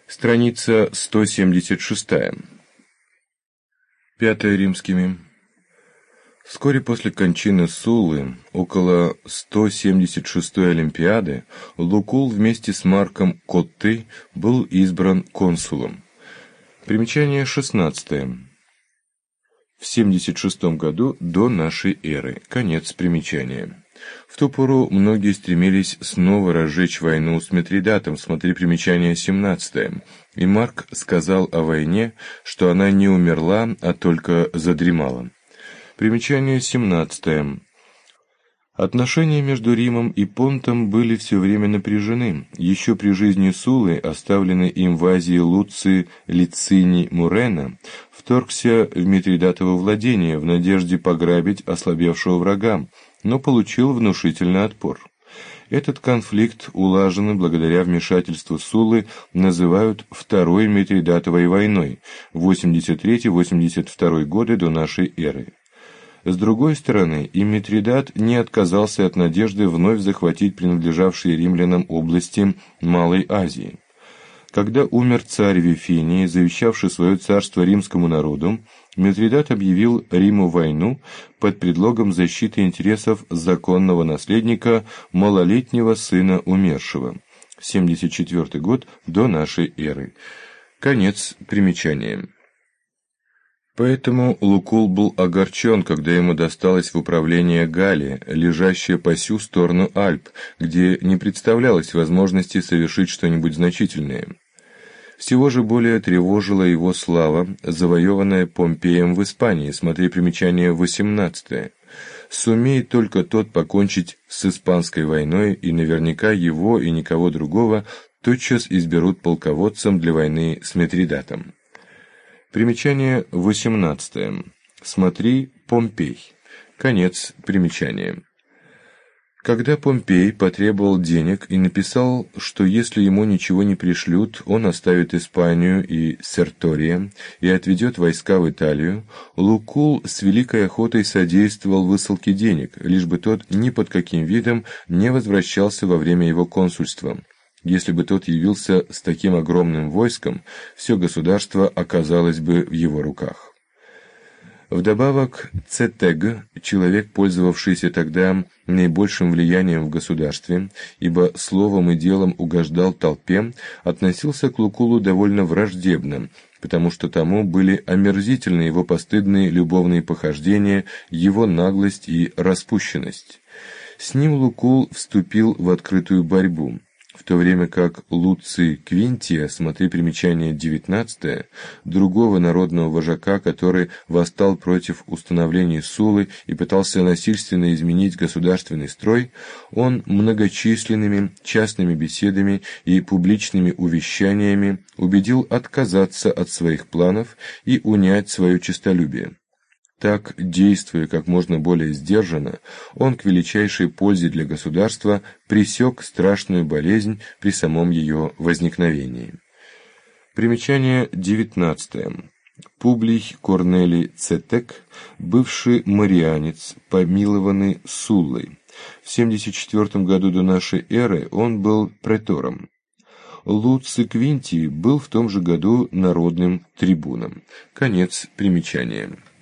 Страница 176. Пятое римскими. Вскоре после кончины Суллы, около 176-й Олимпиады, Лукул вместе с Марком Котты был избран консулом. Примечание 16. В 76 году до нашей эры. Конец примечания. В ту пору многие стремились снова разжечь войну с Митридатом, смотри примечание 17. И Марк сказал о войне, что она не умерла, а только задремала. Примечание 17. Отношения между Римом и Понтом были все время напряжены. Еще при жизни Суллы, оставленный им в Азии Луций Лициний Мурена, вторгся в Митридатово владение в надежде пограбить ослабевшего врага, но получил внушительный отпор. Этот конфликт, улаженный благодаря вмешательству Суллы, называют Второй Митридатовой войной, 83-82 годы до нашей эры. С другой стороны, и Митридат не отказался от надежды вновь захватить принадлежавшие римлянам области Малой Азии. Когда умер царь Вифиний, завещавший свое царство римскому народу, Митридат объявил Риму войну под предлогом защиты интересов законного наследника, малолетнего сына умершего. 74 год до нашей эры. Конец примечания. Поэтому Лукул был огорчен, когда ему досталось в управление Галлия, лежащая по сю сторону Альп, где не представлялось возможности совершить что-нибудь значительное. Всего же более тревожила его слава, завоеванная Помпеем в Испании, смотри примечание 18. Сумеет только тот покончить с Испанской войной, и наверняка его и никого другого тотчас изберут полководцем для войны с Митридатом. Примечание 18. Смотри Помпей. Конец примечания. Когда Помпей потребовал денег и написал, что если ему ничего не пришлют, он оставит Испанию и Сертория и отведет войска в Италию, Лукул с великой охотой содействовал высылке денег, лишь бы тот ни под каким видом не возвращался во время его консульства. Если бы тот явился с таким огромным войском, все государство оказалось бы в его руках. Вдобавок, Цетег, человек, пользовавшийся тогда наибольшим влиянием в государстве, ибо словом и делом угождал толпе, относился к Лукулу довольно враждебно, потому что тому были омерзительны его постыдные любовные похождения, его наглость и распущенность. С ним Лукул вступил в открытую борьбу, в то время как Луций Квинтия, смотри примечание 19, другого народного вожака, который восстал против установления Суллы и пытался насильственно изменить государственный строй, он многочисленными частными беседами и публичными увещаниями убедил отказаться от своих планов и унять свое честолюбие. Так, действуя как можно более сдержанно, он к величайшей пользе для государства пресек страшную болезнь при самом ее возникновении. Примечание 19. Публий Корнелий Цетек, бывший марианец, помилованный Суллой. В 74 году до нашей эры он был претором. Луций Квинтий был в том же году народным трибуном. Конец примечания.